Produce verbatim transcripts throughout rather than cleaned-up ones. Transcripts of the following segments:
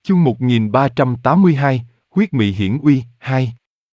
Chương một nghìn ba trăm tám mươi hai, huyết mị hiển uy, hai.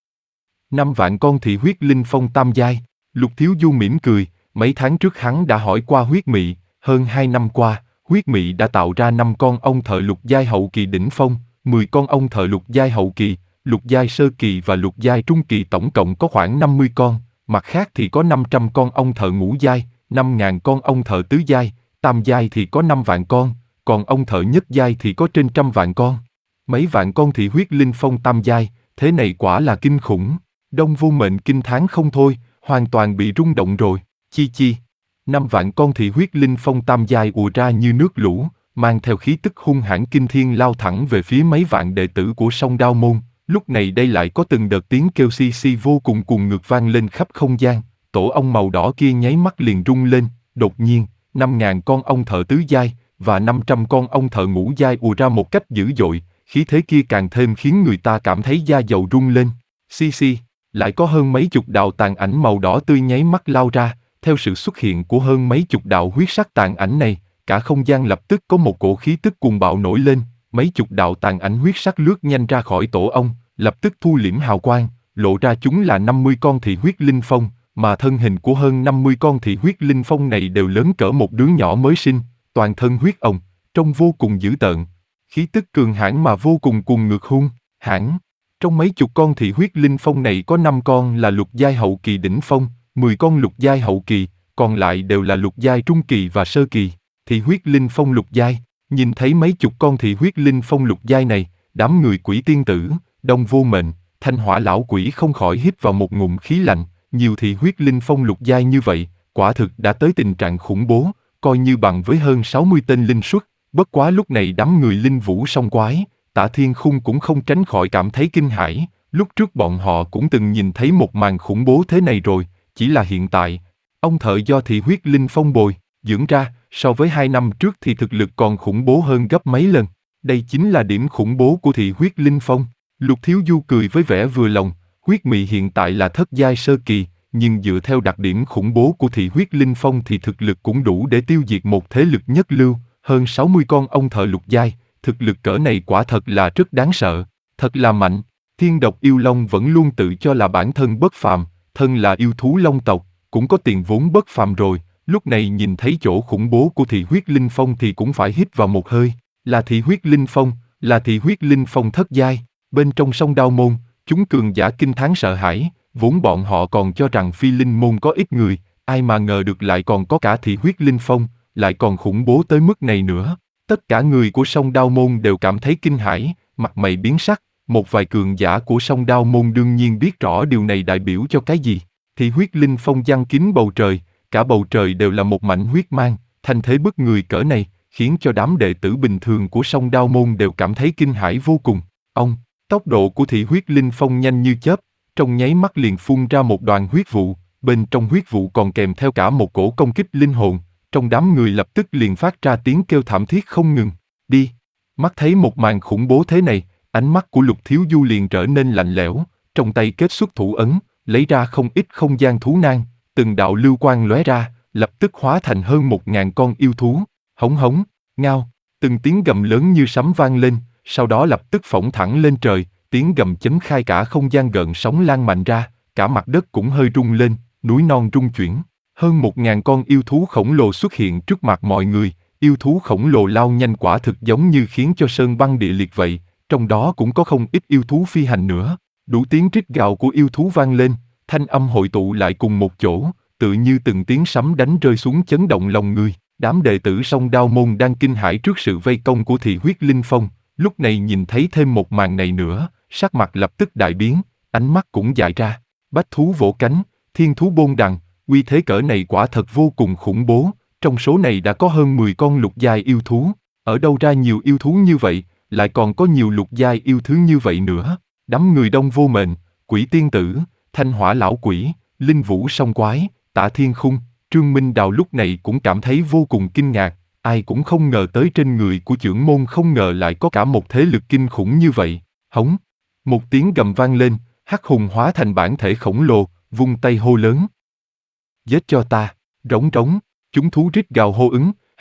Năm vạn con thị huyết linh phong tam giai. Lục Thiếu Du mỉm cười, mấy tháng trước hắn đã hỏi qua huyết mị, hơn hai năm qua, huyết mị đã tạo ra năm con ông thợ lục giai hậu kỳ đỉnh phong, mười con ông thợ lục giai hậu kỳ, lục giai sơ kỳ và lục giai trung kỳ, tổng cộng có khoảng năm mươi con, mặt khác thì có năm trăm con ông thợ ngũ giai, năm nghìn con ông thợ tứ giai, tam giai thì có năm vạn con, còn ông thợ nhất giai thì có trên trăm vạn con. Mấy vạn con thị huyết linh phong tam giai, thế này quả là kinh khủng. Đông Vô Mệnh kinh thán không thôi, hoàn toàn bị rung động rồi. Chi chi. Năm vạn con thị huyết linh phong tam giai ùa ra như nước lũ, mang theo khí tức hung hãn kinh thiên lao thẳng về phía mấy vạn đệ tử của Song Đao Môn. Lúc này đây lại có từng đợt tiếng kêu xi xi vô cùng cuồng ngược vang lên khắp không gian. Tổ ong màu đỏ kia nháy mắt liền rung lên. Đột nhiên, năm ngàn con ong thợ tứ giai và năm trăm con ong thợ ngũ giai ùa ra một cách dữ dội. Khí thế kia càng thêm khiến người ta cảm thấy da dầu rung lên. Xi xi. Lại có hơn mấy chục đạo tàn ảnh màu đỏ tươi nháy mắt lao ra. Theo sự xuất hiện của hơn mấy chục đạo huyết sắc tàn ảnh này, cả không gian lập tức có một cổ khí tức cuồng bạo nổi lên. Mấy chục đạo tàn ảnh huyết sắc lướt nhanh ra khỏi tổ ong, lập tức thu liễm hào quang, lộ ra chúng là năm mươi con thị huyết linh phong, mà thân hình của hơn năm mươi con thị huyết linh phong này đều lớn cỡ một đứa nhỏ mới sinh, toàn thân huyết ồng, trông vô cùng dữ tợn. Khí tức cường hãn mà vô cùng cuồng ngược hung hãn. Trong mấy chục con thị huyết linh phong này có năm con là lục giai hậu kỳ đỉnh phong, mười con lục giai hậu kỳ, còn lại đều là lục giai trung kỳ và sơ kỳ. Thị huyết linh phong lục giai, nhìn thấy mấy chục con thị huyết linh phong lục giai này, đám người Quỷ Tiên Tử, Đông Vô Mệnh, Thanh Hỏa lão quỷ không khỏi hít vào một ngụm khí lạnh. Nhiều thị huyết linh phong lục giai như vậy, quả thực đã tới tình trạng khủng bố, coi như bằng với hơn sáu mươi tên linh xuất. Bất quá lúc này đám người linh vũ song quái, Tả Thiên Khung cũng không tránh khỏi cảm thấy kinh hãi. Lúc trước bọn họ cũng từng nhìn thấy một màn khủng bố thế này rồi, chỉ là hiện tại, ông thợ do thị huyết linh phong bồi dưỡng ra, so với hai năm trước thì thực lực còn khủng bố hơn gấp mấy lần. Đây chính là điểm khủng bố của thị huyết linh phong. Lục Thiếu Du cười với vẻ vừa lòng, huyết mị hiện tại là thất giai sơ kỳ, nhưng dựa theo đặc điểm khủng bố của thị huyết linh phong thì thực lực cũng đủ để tiêu diệt một thế lực nhất lưu, hơn sáu mươi con ông thợ lục giai, thực lực cỡ này quả thật là rất đáng sợ, thật là mạnh. Thiên độc yêu long vẫn luôn tự cho là bản thân bất phàm, thân là yêu thú long tộc, cũng có tiền vốn bất phàm rồi, lúc này nhìn thấy chỗ khủng bố của thị huyết linh phong thì cũng phải hít vào một hơi. Là thị huyết linh phong, là thị huyết linh phong thất giai. Bên trong Song Đao Môn, chúng cường giả kinh thán sợ hãi, vốn bọn họ còn cho rằng Phi Linh Môn có ít người, ai mà ngờ được lại còn có cả thị huyết linh phong, lại còn khủng bố tới mức này nữa. Tất cả người của Song Đao Môn đều cảm thấy kinh hãi, mặt mày biến sắc. Một vài cường giả của Song Đao Môn đương nhiên biết rõ điều này đại biểu cho cái gì. Thị huyết linh phong giăng kín bầu trời, cả bầu trời đều là một mảnh huyết mang, thanh thế bức người cỡ này, khiến cho đám đệ tử bình thường của Song Đao Môn đều cảm thấy kinh hãi vô cùng. Ông, tốc độ của thị huyết linh phong nhanh như chớp, trong nháy mắt liền phun ra một đoàn huyết vụ, bên trong huyết vụ còn kèm theo cả một cổ công kích linh hồn, trong đám người lập tức liền phát ra tiếng kêu thảm thiết không ngừng. Đi! Mắt thấy một màn khủng bố thế này, ánh mắt của Lục Thiếu Du liền trở nên lạnh lẽo, trong tay kết xuất thủ ấn, lấy ra không ít không gian thú nang, từng đạo lưu quang lóe ra, lập tức hóa thành hơn một ngàn con yêu thú. Hống hống, ngao, từng tiếng gầm lớn như sấm vang lên, sau đó lập tức phóng thẳng lên trời, tiếng gầm chấn khai cả không gian gợn sóng lan mạnh ra, cả mặt đất cũng hơi rung lên, núi non rung chuyển. Hơn một ngàn con yêu thú khổng lồ xuất hiện trước mặt mọi người, yêu thú khổng lồ lao nhanh quả thực giống như khiến cho sơn băng địa liệt vậy, trong đó cũng có không ít yêu thú phi hành nữa. Đủ tiếng rít gào của yêu thú vang lên, thanh âm hội tụ lại cùng một chỗ, tự như từng tiếng sấm đánh rơi xuống chấn động lòng người. Đám đệ tử Song Đao Môn đang kinh hãi trước sự vây công của thị huyết linh phong, lúc này nhìn thấy thêm một màn này nữa, sắc mặt lập tức đại biến, ánh mắt cũng dại ra. Bách thú vỗ cánh, thiên thú bôn đằng, uy thế cỡ này quả thật vô cùng khủng bố, trong số này đã có hơn mười con lục giai yêu thú, ở đâu ra nhiều yêu thú như vậy, lại còn có nhiều lục giai yêu thứ như vậy nữa. Đám người Đông Vô Mệnh, Quỷ Tiên Tử, Thanh Hỏa lão quỷ, Linh Vũ song quái, Tả Thiên Khung, Trương Minh Đào lúc này cũng cảm thấy vô cùng kinh ngạc, ai cũng không ngờ tới trên người của chưởng môn không ngờ lại có cả một thế lực kinh khủng như vậy. Hống, một tiếng gầm vang lên, hắc hùng hóa thành bản thể khổng lồ, vung tay hô lớn. Giết cho ta, rống rống, chúng thú rít gào hô ứng,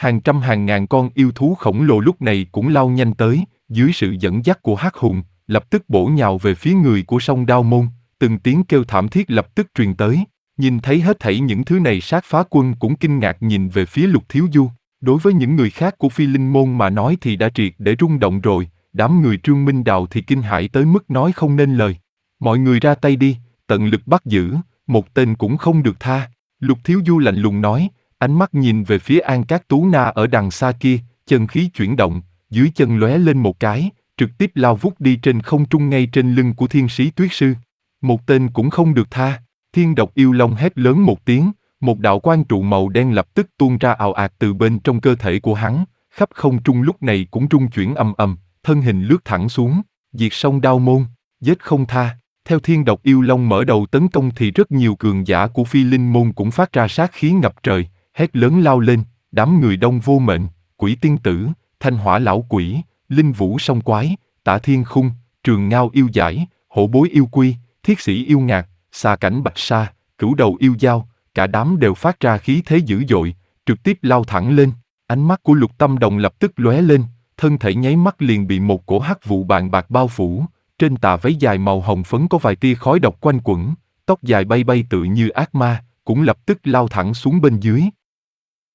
Hàng trăm hàng ngàn con yêu thú khổng lồ lúc này cũng lao nhanh tới, dưới sự dẫn dắt của hắc hùng, lập tức bổ nhào về phía người của Song Đao Môn, từng tiếng kêu thảm thiết lập tức truyền tới. Nhìn thấy hết thảy những thứ này, Sát Phá Quân cũng kinh ngạc nhìn về phía Lục Thiếu Du. Đối với những người khác của Phi Linh Môn mà nói thì đã triệt để rung động rồi, đám người Trương Minh Đào thì kinh hãi tới mức nói không nên lời. Mọi người ra tay đi, tận lực bắt giữ, một tên cũng không được tha. Lục Thiếu Du lạnh lùng nói, ánh mắt nhìn về phía An Cát Tú Na ở đằng xa kia, chân khí chuyển động, dưới chân lóe lên một cái, trực tiếp lao vút đi trên không trung ngay trên lưng của Thiên Sĩ Tuyết Sư. Một tên cũng không được tha. Thiên Độc Yêu Long hét lớn một tiếng, một đạo quang trụ màu đen lập tức tuôn ra ào ạt từ bên trong cơ thể của hắn, khắp không trung lúc này cũng rung chuyển ầm ầm, thân hình lướt thẳng xuống, diệt Song Đao Môn, giết không tha. Theo Thiên Độc Yêu Long mở đầu tấn công thì rất nhiều cường giả của Phi Linh Môn cũng phát ra sát khí ngập trời, hét lớn lao lên, đám người Đông Vô Mệnh, Quỷ Tiên Tử, Thanh Hỏa Lão Quỷ, Linh Vũ Song Quái, Tả Thiên Khung, Trường Ngao Yêu Giải, Hổ Bối Yêu Quy, Thiết Sĩ Yêu Ngạc, Xà Cảnh Bạch Sa, Cửu Đầu Yêu Dao, cả đám đều phát ra khí thế dữ dội, trực tiếp lao thẳng lên. Ánh mắt của Lục Tâm Đồng lập tức lóe lên, thân thể nháy mắt liền bị một cổ hắc vụ bàn bạc bao phủ, trên tà váy dài màu hồng phấn có vài tia khói độc quanh quẩn, tóc dài bay bay tự như ác ma, cũng lập tức lao thẳng xuống bên dưới.